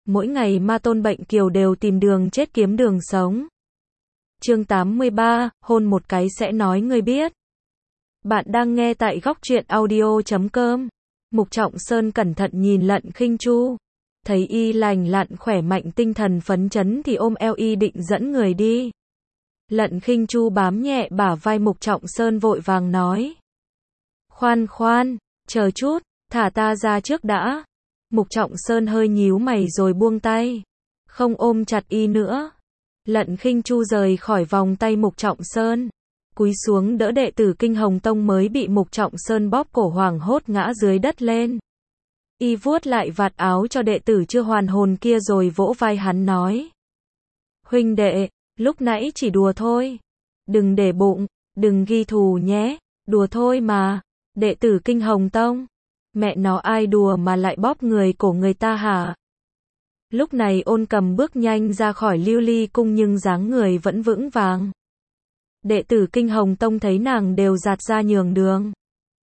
mỗi ngày ma tôn bệnh kiều đều tìm đường chết kiếm đường sống. Chương 83, hôn một cái sẽ nói ngươi biết. Bạn đang nghe tại góc truyện audio.com. Mục Trọng Sơn cẩn thận nhìn Lận Khinh Chu, thấy y lành lặn khỏe mạnh tinh thần phấn chấn thì ôm eo y định dẫn người đi. Lận Khinh Chu bám nhẹ bả vai Mục Trọng Sơn vội vàng nói. Khoan khoan, chờ chút, thả ta ra trước đã. Mục Trọng Sơn hơi nhíu mày rồi buông tay, không ôm chặt y nữa. Lận Khinh Chu rời khỏi vòng tay Mục Trọng Sơn, cúi xuống đỡ đệ tử Kinh Hồng Tông mới bị Mục Trọng Sơn bóp cổ hoảng hốt ngã dưới đất lên. Y vuốt lại vạt áo cho đệ tử chưa hoàn hồn kia rồi vỗ vai hắn nói. Huynh đệ, lúc nãy chỉ đùa thôi. Đừng để bụng, đừng ghi thù nhé, đùa thôi mà. Đệ tử Kinh Hồng Tông, mẹ nó ai đùa mà lại bóp người cổ người ta hả? Lúc này Ôn Cầm bước nhanh ra khỏi Lưu Ly cung nhưng dáng người vẫn vững vàng. Đệ tử Kinh Hồng Tông thấy nàng đều dạt ra nhường đường.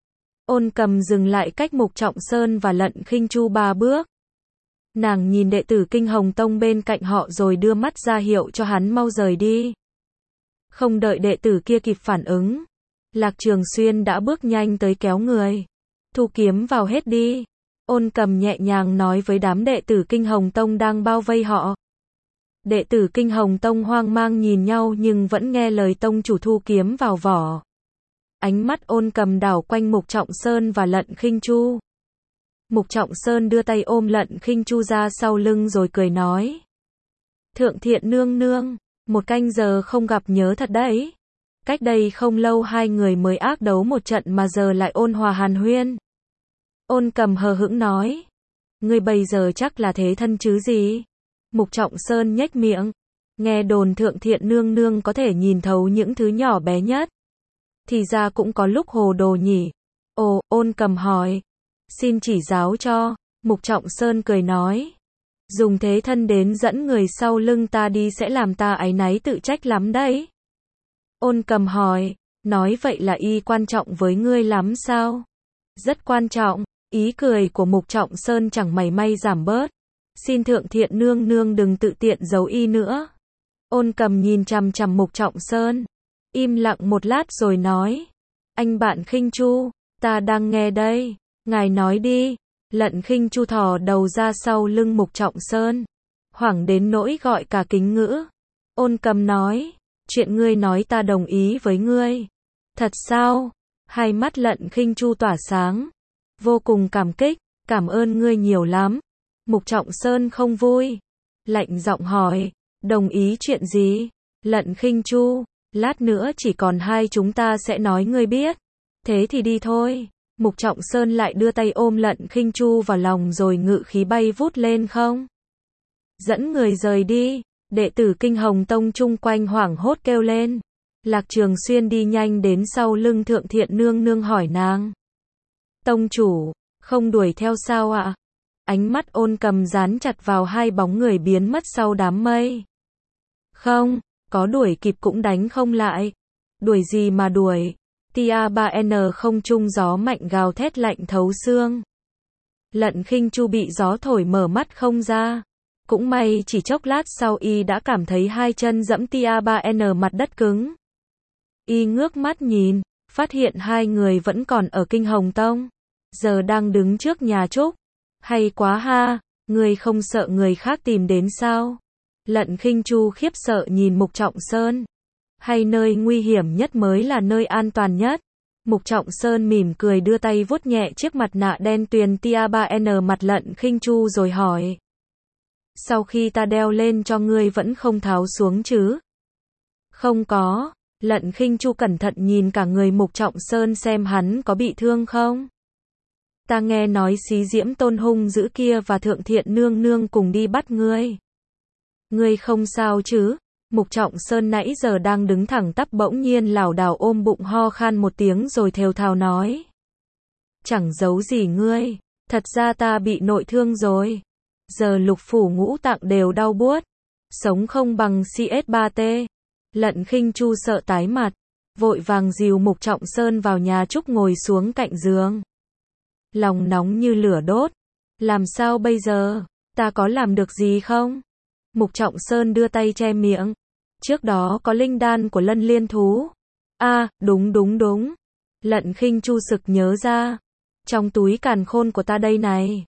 Ôn Cầm dừng lại cách Mục Trọng Sơn và Lận Khinh Chu 3 bước. Nàng nhìn đệ tử Kinh Hồng Tông bên cạnh họ rồi đưa mắt ra hiệu cho hắn mau rời đi. Không đợi đệ tử kia kịp phản ứng, Lạc Trường Xuyên đã bước nhanh tới kéo người. Thu kiếm vào hết đi. Ôn Cầm nhẹ nhàng nói với đám đệ tử Kinh Hồng Tông đang bao vây họ. Đệ tử Kinh Hồng Tông hoang mang nhìn nhau nhưng vẫn nghe lời tông chủ thu kiếm vào vỏ. Ánh mắt Ôn Cầm đảo quanh Mục Trọng Sơn và Lận Khinh Chu. Mục Trọng Sơn đưa tay ôm Lận Khinh Chu ra sau lưng rồi cười nói. Thượng Thiện nương nương, 1 canh giờ không gặp nhớ thật đấy. Cách đây không lâu hai người mới ác đấu một trận mà giờ lại ôn hòa hàn huyên. Ôn Cầm hờ hững nói. Ngươi bây giờ chắc là thế thân chứ gì? Mục Trọng Sơn nhếch miệng. Nghe đồn Thượng Thiện nương nương có thể nhìn thấu những thứ nhỏ bé nhất. Thì ra cũng có lúc hồ đồ nhỉ. Ồ, Ôn Cầm hỏi. Xin chỉ giáo cho. Mục Trọng Sơn cười nói. Dùng thế thân đến dẫn người sau lưng ta đi sẽ làm ta áy náy tự trách lắm đấy. Ôn Cầm hỏi. Nói vậy là y quan trọng với ngươi lắm sao? Rất quan trọng. Ý cười của Mục Trọng Sơn chẳng mảy may giảm bớt. Xin Thượng Thiện nương nương đừng tự tiện giấu y nữa. Ôn Cầm nhìn chằm chằm Mục Trọng Sơn, im lặng một lát rồi nói. Anh bạn Khinh Chu, ta đang nghe đây, ngài nói đi. Lận Khinh Chu thò đầu ra sau lưng Mục Trọng Sơn, hoảng đến nỗi gọi cả kính ngữ. Ôn Cầm nói, chuyện ngươi nói ta đồng ý với ngươi. Thật sao? Hai mắt Lận Khinh Chu tỏa sáng, vô cùng cảm kích, cảm ơn ngươi nhiều lắm. Mục Trọng Sơn không vui, lạnh giọng hỏi, đồng ý chuyện gì? Lận Khinh Chu, lát nữa chỉ còn hai chúng ta sẽ nói ngươi biết. Thế thì đi thôi. Mục Trọng Sơn lại đưa tay ôm Lận Khinh Chu vào lòng rồi ngự khí bay vút lên không. Dẫn người rời đi, đệ tử Kinh Hồng Tông chung quanh hoảng hốt kêu lên. Lạc Trường Xuyên đi nhanh đến sau lưng Thượng Thiện nương nương hỏi nàng. Tông chủ, không đuổi theo sao ạ? Ánh mắt Ôn Cầm dán chặt vào hai bóng người biến mất sau đám mây. Không, có đuổi kịp cũng đánh không lại. Đuổi gì mà đuổi? Tia 3N không trung gió mạnh gào thét lạnh thấu xương. Lận Khinh Chu bị gió thổi mở mắt không ra. Cũng may chỉ chốc lát sau y đã cảm thấy hai chân dẫm Tia 3N mặt đất cứng. Y ngước mắt nhìn, phát hiện hai người vẫn còn ở Kinh Hồng Tông. Giờ đang đứng trước nhà Trúc. Hay quá ha, ngươi không sợ người khác tìm đến sao? Lận Khinh Chu khiếp sợ nhìn Mục Trọng Sơn. Hay nơi nguy hiểm nhất mới là nơi an toàn nhất? Mục Trọng Sơn mỉm cười đưa tay vuốt nhẹ chiếc mặt nạ đen tuyền Tia 3N mặt Lận Khinh Chu rồi hỏi. Sau khi ta đeo lên cho ngươi vẫn không tháo xuống chứ? Không có. Lận Khinh Chu cẩn thận nhìn cả người Mục Trọng Sơn xem hắn có bị thương không? Ta nghe nói Xí Diễm Tôn hung dữ kia và Thượng Thiện nương nương cùng đi bắt ngươi. Ngươi không sao chứ? Mục Trọng Sơn nãy giờ đang đứng thẳng tắp bỗng nhiên lảo đảo ôm bụng ho khan một tiếng rồi thều thào nói. Chẳng giấu gì ngươi, thật ra ta bị nội thương rồi. Giờ lục phủ ngũ tạng đều đau buốt. Sống không bằng CS3T. Lận Khinh Chu sợ tái mặt, vội vàng dìu Mục Trọng Sơn vào nhà Trúc ngồi xuống cạnh giường. Lòng nóng như lửa đốt. Làm sao bây giờ? Ta có làm được gì không? Mục Trọng Sơn đưa tay che miệng. Trước đó có linh đan của Lân Liên thú. Đúng. Lận Khinh Chu sực nhớ ra. Trong túi càn khôn của ta đây này.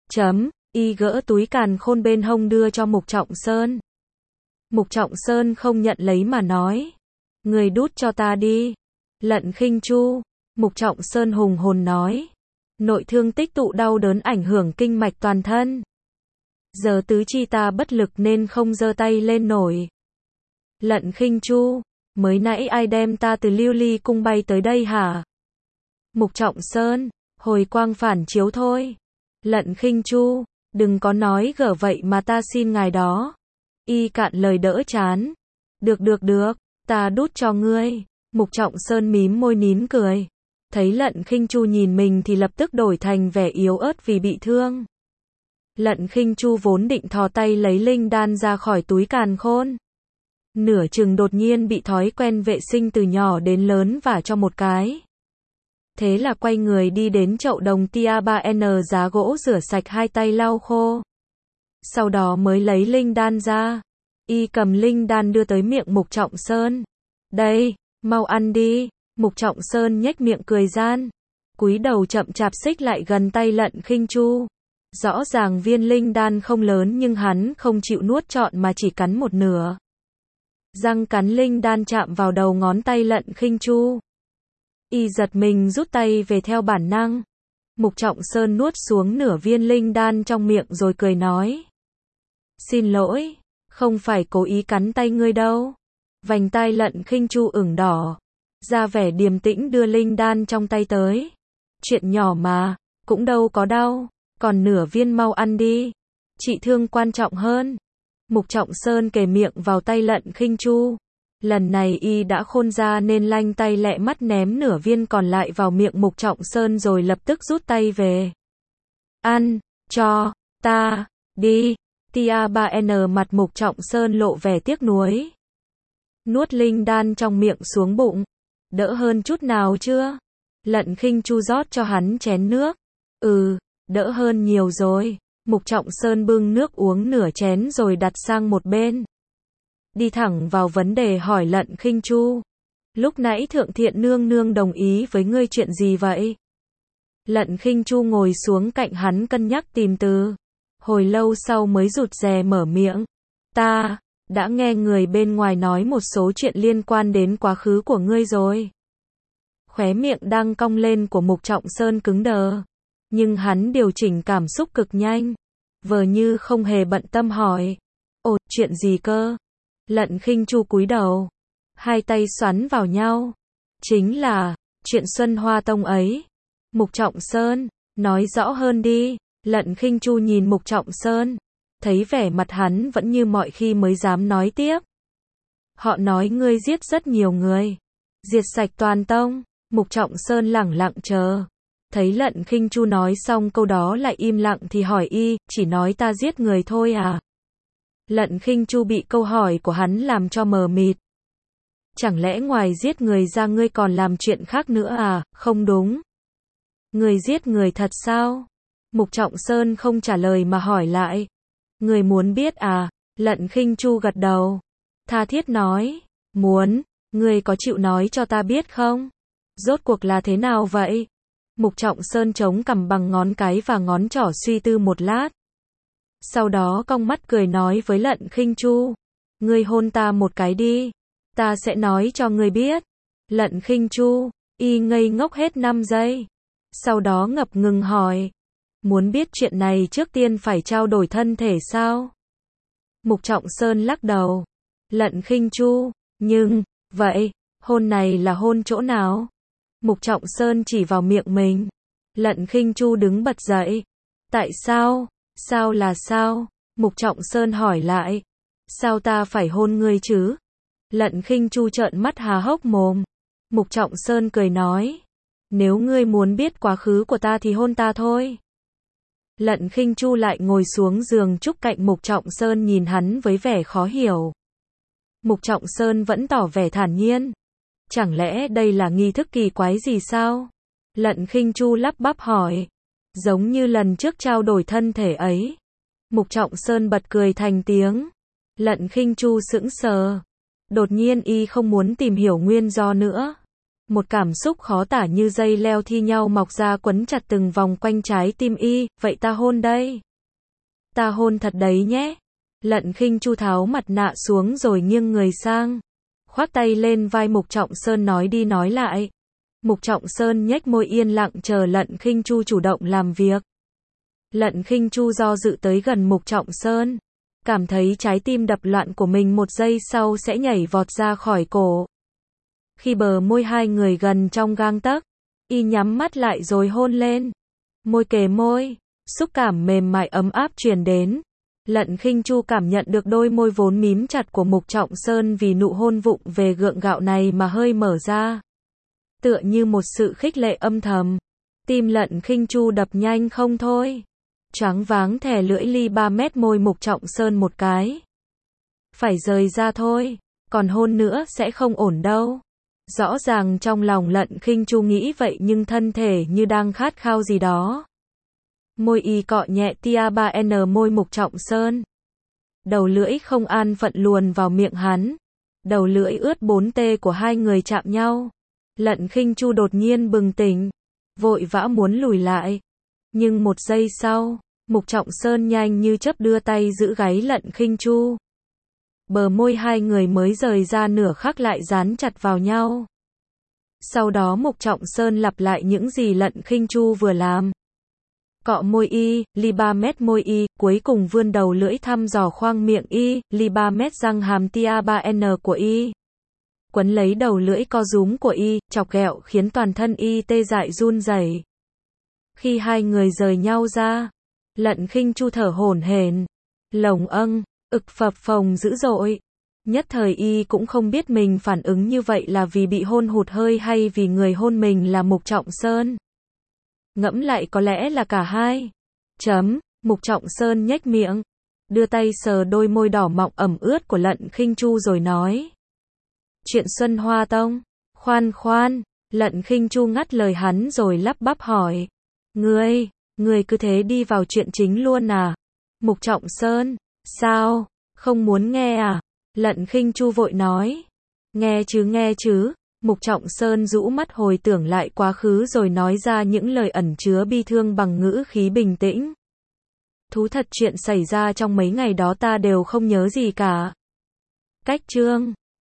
Y gỡ túi càn khôn bên hông đưa cho Mục Trọng Sơn. Mục Trọng Sơn không nhận lấy mà nói. Người đút cho ta đi. Lận Khinh Chu. Mục Trọng Sơn hùng hồn nói. Nội thương tích tụ đau đớn ảnh hưởng kinh mạch toàn thân. Giờ tứ chi ta bất lực nên không giơ tay lên nổi. Lận Khinh Chu. Mới nãy ai đem ta từ Lưu Ly cung bay tới đây hả? Mục Trọng Sơn. Hồi quang phản chiếu thôi. Lận Khinh Chu. Đừng có nói gở vậy mà ta xin ngài đó. Y cạn lời đỡ chán. Được, ta đút cho ngươi. Mục Trọng Sơn mím môi nín cười. Thấy Lận Khinh Chu nhìn mình thì lập tức đổi thành vẻ yếu ớt vì bị thương. Lận Khinh Chu vốn định thò tay lấy linh đan ra khỏi túi càn khôn. Nửa chừng đột nhiên bị thói quen vệ sinh từ nhỏ đến lớn vả cho một cái. Thế là quay người đi đến chậu đồng tia 3N giá gỗ rửa sạch hai tay lau khô. Sau đó mới lấy linh đan ra. Y cầm linh đan đưa tới miệng Mục Trọng Sơn. Đây, mau ăn đi. Mục Trọng Sơn nhếch miệng cười gian. Cúi đầu chậm chạp xích lại gần tay Lận Khinh Chu. Rõ ràng viên linh đan không lớn nhưng hắn không chịu nuốt trọn mà chỉ cắn một nửa. Răng cắn linh đan chạm vào đầu ngón tay Lận Khinh Chu. Y giật mình rút tay về theo bản năng. Mục Trọng Sơn nuốt xuống nửa viên linh đan trong miệng rồi cười nói. Xin lỗi, không phải cố ý cắn tay ngươi đâu. Vành tai Lận Khinh Chu ửng đỏ. Ra vẻ điềm tĩnh đưa linh đan trong tay tới. Chuyện nhỏ mà, cũng đâu có đau. Còn nửa viên mau ăn đi. Trị thương quan trọng hơn. Mục Trọng Sơn kề miệng vào tay Lận Khinh Chu. Lần này y đã khôn ra nên lanh tay lẹ mắt ném nửa viên còn lại vào miệng Mục Trọng Sơn rồi lập tức rút tay về. Ăn, cho, ta, đi. Tia 3N mặt Mục Trọng Sơn lộ vẻ tiếc nuối. Nuốt linh đan trong miệng xuống bụng. Đỡ hơn chút nào chưa? Lận Khinh Chu rót cho hắn chén nước. Đỡ hơn nhiều rồi. Mục Trọng Sơn bưng nước uống nửa chén rồi đặt sang một bên. Đi thẳng vào vấn đề hỏi Lận Khinh Chu. Lúc nãy Thượng Thiện Nương Nương đồng ý với ngươi chuyện gì vậy? Lận Khinh Chu ngồi xuống cạnh hắn cân nhắc tìm từ. Hồi lâu sau mới rụt rè mở miệng. Ta đã nghe người bên ngoài nói một số chuyện liên quan đến quá khứ của ngươi rồi. Khóe miệng đang cong lên của Mục Trọng Sơn cứng đờ. Nhưng hắn điều chỉnh cảm xúc cực nhanh. Vờ như không hề bận tâm hỏi. Ồ, chuyện gì cơ? Lận Khinh Chu cúi đầu. Hai tay xoắn vào nhau. Chính là, chuyện Xuân Hoa Tông ấy. Mục Trọng Sơn, nói rõ hơn đi. Lận Khinh Chu nhìn Mục Trọng Sơn. Thấy vẻ mặt hắn vẫn như mọi khi mới dám nói tiếp. Họ nói ngươi giết rất nhiều người. Diệt sạch toàn tông. Mục Trọng Sơn lẳng lặng chờ. Thấy Lận Khinh Chu nói xong câu đó lại im lặng thì hỏi y, chỉ nói ta giết người thôi à? Lận Khinh Chu bị câu hỏi của hắn làm cho mờ mịt. Chẳng lẽ ngoài giết người ra ngươi còn làm chuyện khác nữa à? Không đúng. Người giết người thật sao? Mục Trọng Sơn không trả lời mà hỏi lại. Người muốn biết à? Lận Khinh Chu gật đầu. Tha thiết nói. Muốn. Người có chịu nói cho ta biết không? Rốt cuộc là thế nào vậy? Mục Trọng Sơn chống cằm bằng ngón cái và ngón trỏ suy tư một lát. Sau đó cong mắt cười nói với Lận Khinh Chu. Ngươi hôn ta một cái đi. Ta sẽ nói cho ngươi biết. Lận Khinh Chu, y ngây ngốc hết 5 giây. Sau đó ngập ngừng hỏi. Muốn biết chuyện này trước tiên phải trao đổi thân thể sao? Mục Trọng Sơn lắc đầu. Lận Khinh Chu, nhưng, vậy, hôn này là hôn chỗ nào? Mục Trọng Sơn chỉ vào miệng mình. Lận Khinh Chu đứng bật dậy. Tại sao? Sao là sao? Mục Trọng Sơn hỏi lại. Sao ta phải hôn ngươi chứ? Lận Khinh Chu trợn mắt há hốc mồm. Mục Trọng Sơn cười nói. Nếu ngươi muốn biết quá khứ của ta thì hôn ta thôi. Lận Khinh Chu lại ngồi xuống giường trúc cạnh Mục Trọng Sơn nhìn hắn với vẻ khó hiểu. Mục Trọng Sơn vẫn tỏ vẻ thản nhiên. Chẳng lẽ đây là nghi thức kỳ quái gì sao? Lận Khinh Chu lắp bắp hỏi. Giống như lần trước trao đổi thân thể ấy. Mục Trọng Sơn bật cười thành tiếng. Lận Khinh Chu sững sờ. Đột nhiên y không muốn tìm hiểu nguyên do nữa. Một cảm xúc khó tả như dây leo thi nhau mọc ra quấn chặt từng vòng quanh trái tim y. Vậy ta hôn đây. Ta hôn thật đấy nhé. Lận Khinh Chu tháo mặt nạ xuống rồi nghiêng người sang. Khoác tay lên vai Mục Trọng Sơn nói đi nói lại. Mục Trọng Sơn nhếch môi yên lặng chờ Lận Khinh Chu chủ động làm việc. Lận Khinh Chu do dự tới gần Mục Trọng Sơn. Cảm thấy trái tim đập loạn của mình một giây sau sẽ nhảy vọt ra khỏi cổ. Khi bờ môi hai người gần trong gang tấc, y nhắm mắt lại rồi hôn lên. Môi kề môi, xúc cảm mềm mại ấm áp truyền đến. Lận Khinh Chu cảm nhận được đôi môi vốn mím chặt của Mục Trọng Sơn vì nụ hôn vụng về gượng gạo này mà hơi mở ra. Tựa như một sự khích lệ âm thầm. Tim Lận Khinh Chu đập nhanh không thôi. Choáng váng thè lưỡi li 3 mét môi Mục Trọng Sơn một cái. Phải rời ra thôi, còn hôn nữa sẽ không ổn đâu. Rõ ràng trong lòng Lận Khinh Chu nghĩ vậy nhưng thân thể như đang khát khao gì đó. Môi y cọ nhẹ tia 3N môi Mục Trọng Sơn. Đầu lưỡi không an phận luồn vào miệng hắn. Đầu lưỡi ướt 4T của hai người chạm nhau. Lận Khinh Chu đột nhiên bừng tỉnh. Vội vã muốn lùi lại. Nhưng một giây sau, Mục Trọng Sơn nhanh như chớp đưa tay giữ gáy Lận Khinh Chu. Bờ môi hai người mới rời ra nửa khắc lại dán chặt vào nhau. Sau đó Mục Trọng Sơn lặp lại những gì Lận Khinh Chu vừa làm. Cọ môi y, li 3 mét môi y, cuối cùng vươn đầu lưỡi thăm dò khoang miệng y, li 3 mét răng hàm tia 3N của y. Quấn lấy đầu lưỡi co rúm của y, chọc ghẹo khiến toàn thân y tê dại run rẩy. Khi hai người rời nhau ra, Lận Khinh Chu thở hổn hển, lồng ực phập phồng dữ dội. Nhất thời y cũng không biết mình phản ứng như vậy là vì bị hôn hụt hơi hay vì người hôn mình là Mục Trọng Sơn. Ngẫm lại có lẽ là cả hai. Mục Trọng Sơn nhếch miệng, đưa tay sờ đôi môi đỏ mọng ẩm ướt của Lận Khinh Chu rồi nói. Chuyện Xuân Hoa Tông. Khoan, Lận Khinh Chu ngắt lời hắn rồi lắp bắp hỏi. Ngươi cứ thế đi vào chuyện chính luôn à? Mục Trọng Sơn, sao, không muốn nghe à? Lận Khinh Chu vội nói. Nghe chứ. Mục Trọng Sơn rũ mắt hồi tưởng lại quá khứ rồi nói ra những lời ẩn chứa bi thương bằng ngữ khí bình tĩnh. Thú thật chuyện xảy ra trong mấy ngày đó ta đều không nhớ gì cả. Cách chương